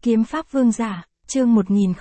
Kiếm pháp vương giả, chương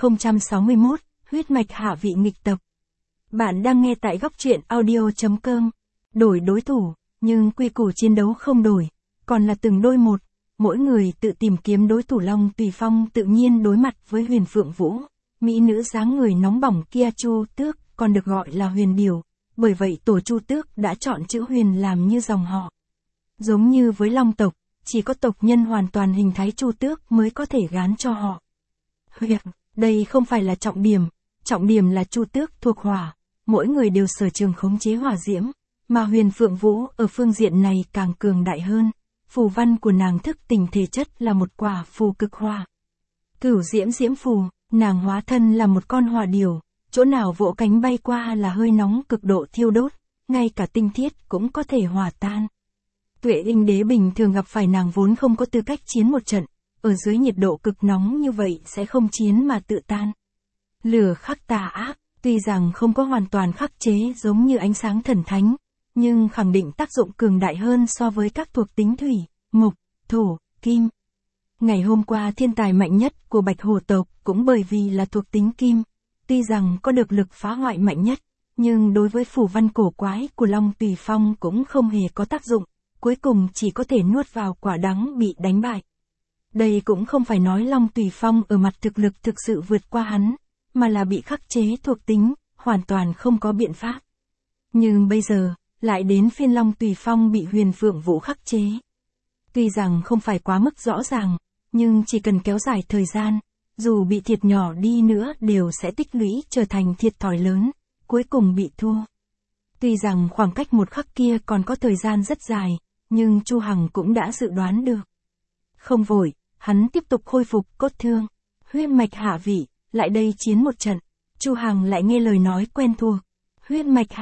1061, huyết mạch hạ vị nghịch tập. Bạn đang nghe tại góc truyện audio.com. Đổi đối thủ, nhưng quy củ chiến đấu không đổi, còn là từng đôi một, mỗi người tự tìm kiếm đối thủ. Long Tùy Phong tự nhiên đối mặt với Huyền Phượng Vũ, mỹ nữ dáng người nóng bỏng kia. Chu Tước, còn được gọi là Huyền Điểu, bởi vậy tổ Chu Tước đã chọn chữ Huyền làm như dòng họ. Giống như với Long tộc, chỉ có tộc nhân hoàn toàn hình thái Chu Tước mới có thể gán cho họ Huyền. Đây không phải là trọng điểm là Chu Tước thuộc hỏa, mỗi người đều sở trường khống chế hỏa diễm, mà Huyền Phượng Vũ ở phương diện này càng cường đại hơn. Phù văn của nàng thức tỉnh thể chất là một quả phù cực hỏa. Cửu diễm diễm phù, nàng hóa thân là một con hỏa điểu, chỗ nào vỗ cánh bay qua là hơi nóng cực độ thiêu đốt, ngay cả tinh thiết cũng có thể hòa tan. Tuệ Linh Đế bình thường gặp phải nàng vốn không có tư cách chiến một trận, ở dưới nhiệt độ cực nóng như vậy sẽ không chiến mà tự tan. Lửa khắc tà ác, tuy rằng không có hoàn toàn khắc chế giống như ánh sáng thần thánh, nhưng khẳng định tác dụng cường đại hơn so với các thuộc tính thủy, mộc, thổ, kim. Ngày hôm qua thiên tài mạnh nhất của Bạch Hổ tộc cũng bởi vì là thuộc tính kim, tuy rằng có được lực phá hoại mạnh nhất, nhưng đối với phù văn cổ quái của Long Tùy Phong cũng không hề có tác dụng, cuối cùng chỉ có thể nuốt vào quả đắng bị đánh bại. Đây cũng không phải nói Long Tùy Phong ở mặt thực lực thực sự vượt qua hắn, mà là bị khắc chế thuộc tính, hoàn toàn không có biện pháp. Nhưng bây giờ, lại đến phiên Long Tùy Phong bị Huyền Phượng Vũ khắc chế. Tuy rằng không phải quá mức rõ ràng, nhưng chỉ cần kéo dài thời gian, dù bị thiệt nhỏ đi nữa đều sẽ tích lũy trở thành thiệt thòi lớn, cuối cùng bị thua. Tuy rằng khoảng cách một khắc kia còn có thời gian rất dài, nhưng Chu Hằng cũng đã dự đoán được. Không vội, hắn tiếp tục khôi phục cốt thương, huyết mạch hạ vị, lại đây chiến một trận. Chu Hằng lại nghe lời nói quen thuộc, huyết mạch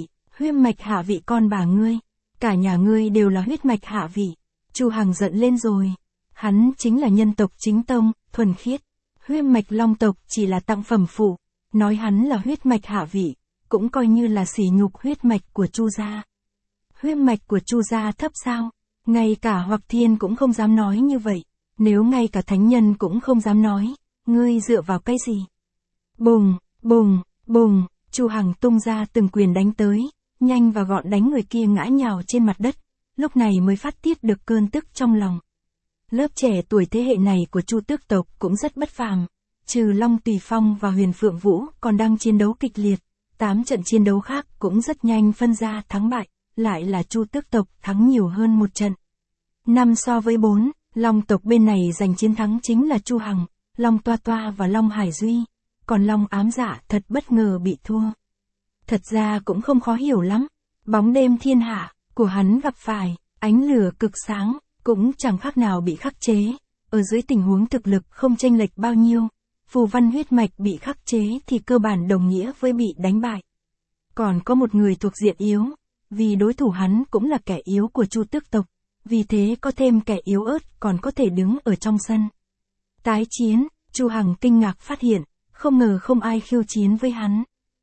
hạ vị con bà ngươi, cả nhà ngươi đều là huyết mạch hạ vị. Chu Hằng giận lên rồi, hắn chính là nhân tộc chính tông, thuần khiết, huyết mạch Long tộc chỉ là tặng phẩm phụ, nói hắn là huyết mạch hạ vị, cũng coi như là sỉ nhục huyết mạch của Chu gia. Huyết mạch của Chu gia thấp sao? Ngay cả Hoặc Thiên cũng không dám nói như vậy, nếu ngay cả thánh nhân cũng không dám nói, ngươi dựa vào cái gì? Bùng, bùng, bùng, Chu Hằng tung ra từng quyền đánh tới, nhanh và gọn đánh người kia ngã nhào trên mặt đất, lúc này mới phát tiết được cơn tức trong lòng. Lớp trẻ tuổi thế hệ này của Chu Tước tộc cũng rất bất phàm, trừ Long Tùy Phong và Huyền Phượng Vũ còn đang chiến đấu kịch liệt, 8 trận chiến đấu khác cũng rất nhanh phân ra thắng bại, lại là Chu Tước tộc thắng nhiều hơn một trận. 5 so với 4, Long tộc bên này giành chiến thắng chính là Chu Hằng, Long Toa Toa và Long Hải Duy, còn Long Ám Dạ thật bất ngờ bị thua. Thật ra cũng không khó hiểu lắm, bóng đêm thiên hạ của hắn gặp phải, ánh lửa cực sáng, cũng chẳng khác nào bị khắc chế, ở dưới tình huống thực lực không chênh lệch bao nhiêu, phù văn huyết mạch bị khắc chế thì cơ bản đồng nghĩa với bị đánh bại. Còn có một người thuộc diện yếu, vì đối thủ hắn cũng là kẻ yếu của Chu Tước tộc, vì thế có thêm kẻ yếu ớt còn có thể đứng ở trong sân. Tái chiến, Chu Hằng kinh ngạc phát hiện, không ngờ không ai khiêu chiến với hắn.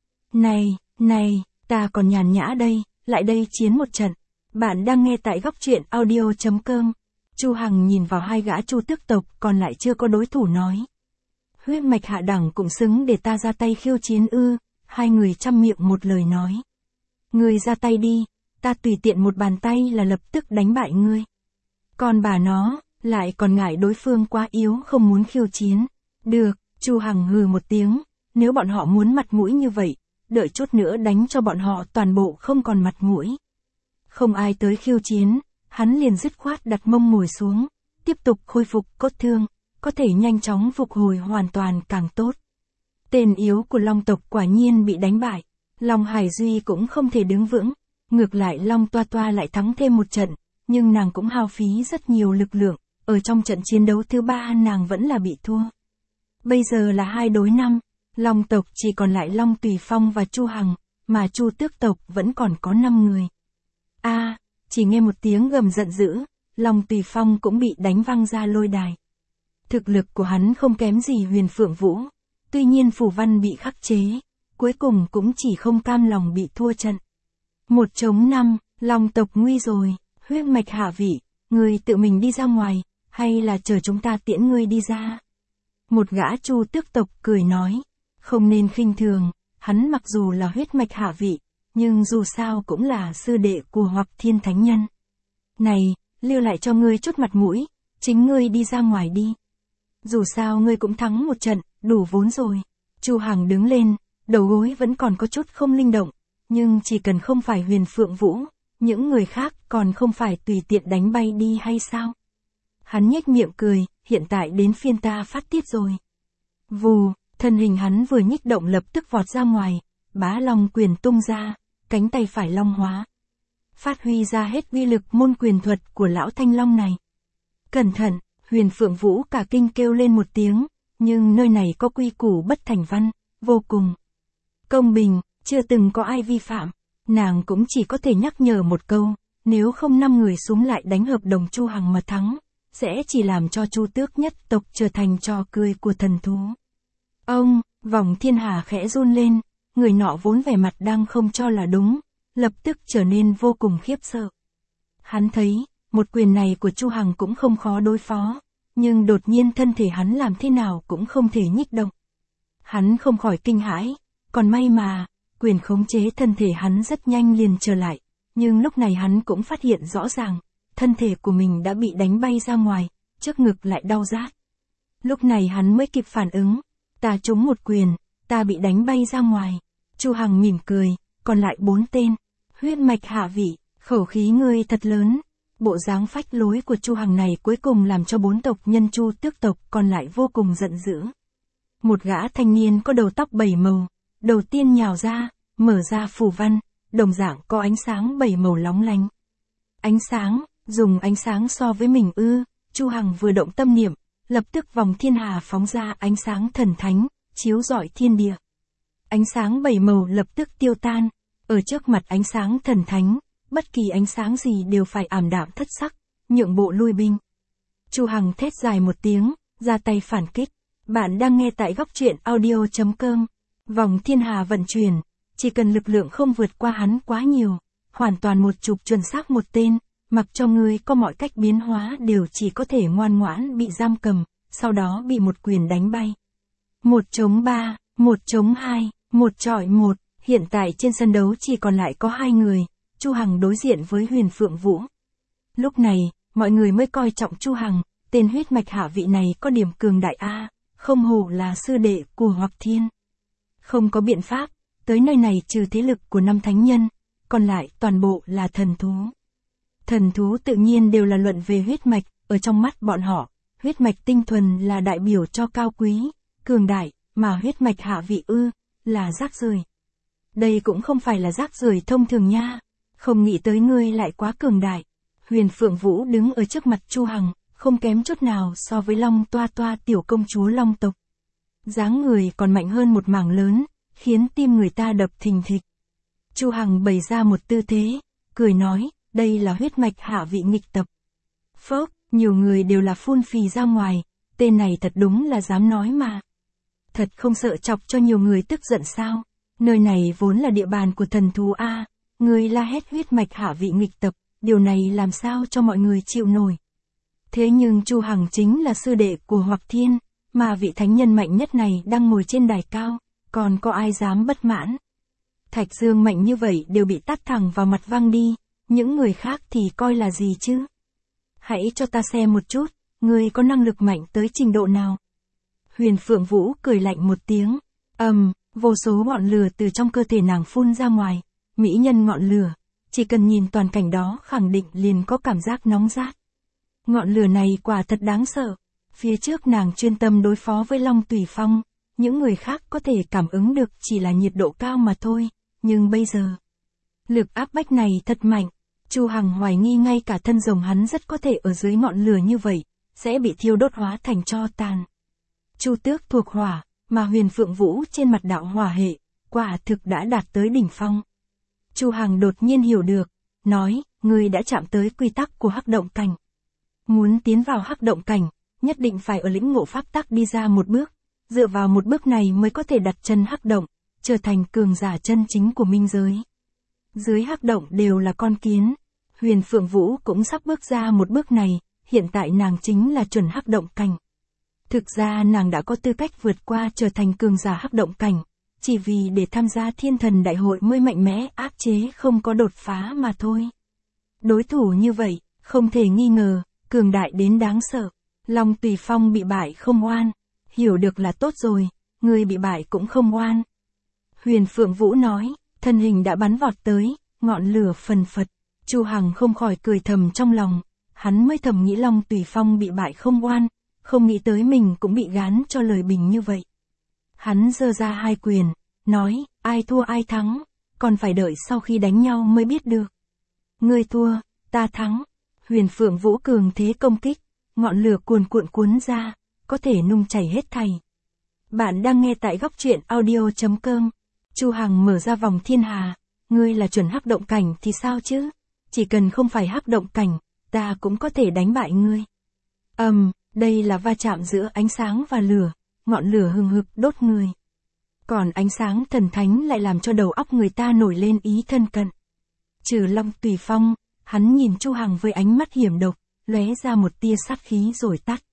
Này, ta còn nhàn nhã đây, lại đây chiến một trận. Bạn đang nghe tại góc truyện audio.com. Chu Hằng nhìn vào hai gã Chu Tước tộc còn lại chưa có đối thủ nói. Huyết mạch hạ đẳng cũng xứng để ta ra tay khiêu chiến ư? Hai người chăm miệng một lời nói. Ngươi ra tay đi, ta tùy tiện một bàn tay là lập tức đánh bại ngươi. Còn bà nó, lại còn ngại đối phương quá yếu không muốn khiêu chiến. Được, Chu Hằng hừ một tiếng, nếu bọn họ muốn mặt mũi như vậy, đợi chút nữa đánh cho bọn họ toàn bộ không còn mặt mũi. Không ai tới khiêu chiến, hắn liền dứt khoát đặt mông ngồi xuống, tiếp tục khôi phục cốt thương, có thể nhanh chóng phục hồi hoàn toàn càng tốt. Tên yếu của Long tộc quả nhiên bị đánh bại, Long Hải Duy cũng không thể đứng vững, ngược lại Long Toa Toa lại thắng thêm một trận, nhưng nàng cũng hao phí rất nhiều lực lượng, ở trong trận chiến đấu thứ 3 nàng vẫn là bị thua. Bây giờ là 2 đối 5, Long tộc chỉ còn lại Long Tùy Phong và Chu Hằng, mà Chu Tước tộc vẫn còn có 5 người. Chỉ nghe một tiếng gầm giận dữ, Long Tùy Phong cũng bị đánh văng ra lôi đài. Thực lực của hắn không kém gì Huyền Phượng Vũ, tuy nhiên phù văn bị khắc chế, cuối cùng cũng chỉ không cam lòng bị thua trận. 1-5, Long tộc nguy rồi, huyết mạch hạ vị, ngươi tự mình đi ra ngoài, hay là chờ chúng ta tiễn ngươi đi ra? Một gã Chu tước tộc cười nói, không nên khinh thường, hắn mặc dù là huyết mạch hạ vị, nhưng dù sao cũng là sư đệ của Hoặc Thiên Thánh Nhân. Này, lưu lại cho ngươi chút mặt mũi, chính ngươi đi ra ngoài đi. Dù sao ngươi cũng thắng một trận, đủ vốn rồi. Chu Hằng đứng lên, đầu gối vẫn còn có chút không linh động, nhưng chỉ cần không phải Huyền Phượng Vũ, những người khác còn không phải tùy tiện đánh bay đi hay sao? Hắn nhếch miệng cười, hiện tại đến phiên ta phát tiết rồi. Vù, thân hình hắn vừa nhích động lập tức vọt ra ngoài, bá long quyền tung ra, cánh tay phải long hóa. Phát huy ra hết uy lực môn quyền thuật của lão thanh long này. Cẩn thận, Huyền Phượng Vũ cả kinh kêu lên một tiếng, nhưng nơi này có quy củ bất thành văn, vô cùng công bình, chưa từng có ai vi phạm. Nàng cũng chỉ có thể nhắc nhở một câu, nếu không 5 người xúm lại đánh hợp đồng Chu Hằng mà thắng, sẽ chỉ làm cho Chu tước nhất tộc trở thành trò cười của thần thú. Ông, Vòng Thiên Hà khẽ run lên, người nọ vốn vẻ mặt đang không cho là đúng, lập tức trở nên vô cùng khiếp sợ. Hắn thấy, một quyền này của Chu Hằng cũng không khó đối phó, nhưng đột nhiên thân thể hắn làm thế nào cũng không thể nhích động. Hắn không khỏi kinh hãi, còn may mà, quyền khống chế thân thể hắn rất nhanh liền trở lại, nhưng lúc này hắn cũng phát hiện rõ ràng, thân thể của mình đã bị đánh bay ra ngoài, trước ngực lại đau rát. Lúc này hắn mới kịp phản ứng, ta trúng một quyền, ta bị đánh bay ra ngoài. Chu Hằng mỉm cười, còn lại 4 tên, huyết mạch hạ vị, khẩu khí ngươi thật lớn. Bộ dáng phách lối của Chu Hằng này cuối cùng làm cho 4 tộc nhân Chu tước tộc còn lại vô cùng giận dữ. Một gã thanh niên có đầu tóc 7 màu, đầu tiên nhào ra, mở ra phù văn, đồng dạng có ánh sáng 7 màu lóng lánh. Ánh sáng, dùng ánh sáng so với mình ư? Chu Hằng vừa động tâm niệm, lập tức vòng thiên hà phóng ra ánh sáng thần thánh, chiếu rọi thiên địa. Ánh sáng 7 màu lập tức tiêu tan, ở trước mặt ánh sáng thần thánh, bất kỳ ánh sáng gì đều phải ảm đạm thất sắc, nhượng bộ lui binh. Chu Hằng thét dài một tiếng, ra tay phản kích. Bạn đang nghe tại góc truyện audio.com. Vòng thiên hà vận chuyển, chỉ cần lực lượng không vượt qua hắn quá nhiều, hoàn toàn một chụp chuẩn xác một tên, mặc cho ngươi có mọi cách biến hóa đều chỉ có thể ngoan ngoãn bị giam cầm, sau đó bị một quyền đánh bay. 1-3, 1-2, 1-1, hiện tại trên sân đấu chỉ còn lại có 2 người, Chu Hằng đối diện với Huyền Phượng Vũ. Lúc này, mọi người mới coi trọng Chu Hằng, tên huyết mạch hạ vị này có điểm cường đại a, không hổ là sư đệ của Hoặc Thiên. Không có biện pháp, tới nơi này trừ thế lực của 5 thánh nhân, còn lại toàn bộ là thần thú. Thần thú tự nhiên đều là luận về huyết mạch, ở trong mắt bọn họ, huyết mạch tinh thuần là đại biểu cho cao quý, cường đại, mà huyết mạch hạ vị là rác rưởi. Đây cũng không phải là rác rưởi thông thường nha, không nghĩ tới ngươi lại quá cường đại. Huyền Phượng Vũ đứng ở trước mặt Chu Hằng, không kém chút nào so với Long Toa Toa tiểu công chúa Long tộc. Dáng người còn mạnh hơn một mảng lớn, khiến tim người ta đập thình thịch. Chu Hằng bày ra một tư thế, cười nói, đây là huyết mạch hạ vị nghịch tập. Phốc, nhiều người đều là phun phì ra ngoài, tên này thật đúng là dám nói mà. Thật không sợ chọc cho nhiều người tức giận sao? Nơi này vốn là địa bàn của thần thú a, người la hét huyết mạch hạ vị nghịch tập, điều này làm sao cho mọi người chịu nổi. Thế nhưng Chu Hằng chính là sư đệ của Hoặc Thiên, mà vị thánh nhân mạnh nhất này đang ngồi trên đài cao, còn có ai dám bất mãn. Thạch Dương mạnh như vậy đều bị tát thẳng vào mặt văng đi, những người khác thì coi là gì chứ? Hãy cho ta xem một chút, ngươi có năng lực mạnh tới trình độ nào? Huyền Phượng Vũ cười lạnh một tiếng, vô số ngọn lửa từ trong cơ thể nàng phun ra ngoài, mỹ nhân ngọn lửa, chỉ cần nhìn toàn cảnh đó khẳng định liền có cảm giác nóng rát. Ngọn lửa này quả thật đáng sợ, phía trước nàng chuyên tâm đối phó với Long Tùy Phong, những người khác có thể cảm ứng được chỉ là nhiệt độ cao mà thôi, nhưng bây giờ, lực áp bách này thật mạnh, Chu Hằng hoài nghi ngay cả thân rồng hắn rất có thể ở dưới ngọn lửa như vậy, sẽ bị thiêu đốt hóa thành tro tàn. Chu Tước thuộc hỏa, mà Huyền Phượng Vũ trên mặt đạo hỏa hệ, quả thực đã đạt tới đỉnh phong. Chu Hằng đột nhiên hiểu được, nói, ngươi đã chạm tới quy tắc của hắc động cảnh. Muốn tiến vào hắc động cảnh, nhất định phải ở lĩnh ngộ pháp tắc đi ra một bước, dựa vào một bước này mới có thể đặt chân hắc động, trở thành cường giả chân chính của minh giới. Dưới hắc động đều là con kiến, Huyền Phượng Vũ cũng sắp bước ra một bước này, hiện tại nàng chính là chuẩn hắc động cảnh. Thực ra nàng đã có tư cách vượt qua trở thành cường giả hắc động cảnh, chỉ vì để tham gia thiên thần đại hội mới mạnh mẽ áp chế không có đột phá mà thôi. Đối thủ như vậy, không thể nghi ngờ, cường đại đến đáng sợ. Long Tùy Phong bị bại không oan, hiểu được là tốt rồi, người bị bại cũng không oan. Huyền Phượng Vũ nói, thân hình đã bắn vọt tới, ngọn lửa phần phật. Chu Hằng không khỏi cười thầm trong lòng, hắn mới thầm nghĩ Long Tùy Phong bị bại không oan, không nghĩ tới mình cũng bị gán cho lời bình như vậy. Hắn giơ ra hai quyền, nói, ai thua ai thắng, còn phải đợi sau khi đánh nhau mới biết được. Ngươi thua, ta thắng. Huyền Phượng Vũ cường thế công kích, ngọn lửa cuồn cuộn cuốn ra, có thể nung chảy hết thảy. Bạn đang nghe tại góc truyện audio.com. Chu Hằng mở ra vòng thiên hà, ngươi là chuẩn hắc động cảnh thì sao chứ? Chỉ cần không phải hắc động cảnh, ta cũng có thể đánh bại ngươi. Đây là va chạm giữa ánh sáng và lửa, ngọn lửa hừng hực đốt người. Còn ánh sáng thần thánh lại làm cho đầu óc người ta nổi lên ý thân cận. Trừ Long Tùy Phong, hắn nhìn Chu Hằng với ánh mắt hiểm độc, lóe ra một tia sát khí rồi tắt.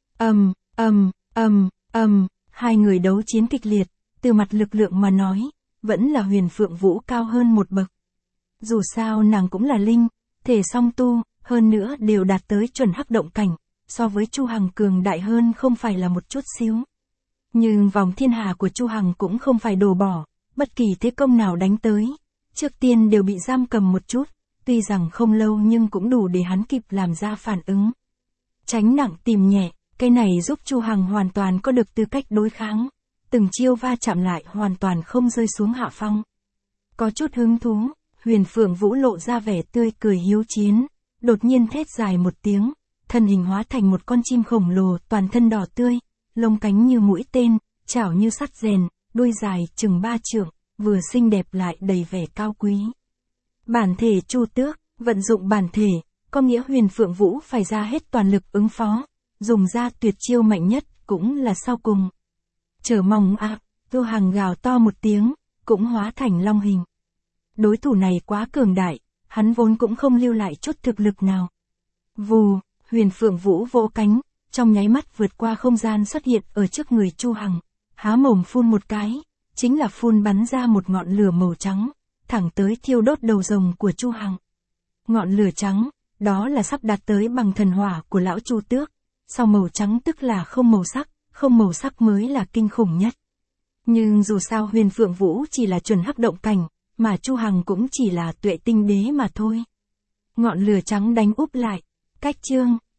Hai người đấu chiến kịch liệt, từ mặt lực lượng mà nói, vẫn là Huyền Phượng Vũ cao hơn một bậc. Dù sao nàng cũng là linh, thể song tu, hơn nữa đều đạt tới chuẩn hắc động cảnh, so với Chu Hằng cường đại hơn không phải là một chút xíu. Nhưng vòng thiên hà của Chu Hằng cũng không phải đổ bỏ, bất kỳ thế công nào đánh tới, trước tiên đều bị giam cầm một chút, tuy rằng không lâu nhưng cũng đủ để hắn kịp làm ra phản ứng. Tránh nặng tìm nhẹ, cái này giúp Chu Hằng hoàn toàn có được tư cách đối kháng, từng chiêu va chạm lại hoàn toàn không rơi xuống hạ phong. Có chút hứng thú, Huyền Phượng Vũ lộ ra vẻ tươi cười hiếu chiến, đột nhiên thét dài một tiếng, thân hình hóa thành một con chim khổng lồ toàn thân đỏ tươi, lông cánh như mũi tên, chảo như sắt rèn, đuôi dài chừng 3 trượng, vừa xinh đẹp lại đầy vẻ cao quý. Bản thể Chu Tước, vận dụng bản thể, có nghĩa Huyền Phượng Vũ phải ra hết toàn lực ứng phó, dùng ra tuyệt chiêu mạnh nhất, cũng là sau cùng. Chờ mong Chu Hằng gào to một tiếng, cũng hóa thành long hình. Đối thủ này quá cường đại, hắn vốn cũng không lưu lại chút thực lực nào. Vù, Huyền Phượng Vũ vỗ cánh, trong nháy mắt vượt qua không gian xuất hiện ở trước người Chu Hằng, há mồm phun một cái, chính là phun bắn ra một ngọn lửa màu trắng, thẳng tới thiêu đốt đầu rồng của Chu Hằng. Ngọn lửa trắng, đó là sắp đạt tới bằng thần hỏa của lão Chu Tước, sau màu trắng tức là không màu sắc mới là kinh khủng nhất. Nhưng dù sao Huyền Phượng Vũ chỉ là chuẩn hắc động cảnh, mà Chu Hằng cũng chỉ là tuệ tinh đế mà thôi. Ngọn lửa trắng đánh úp lại, cách chương.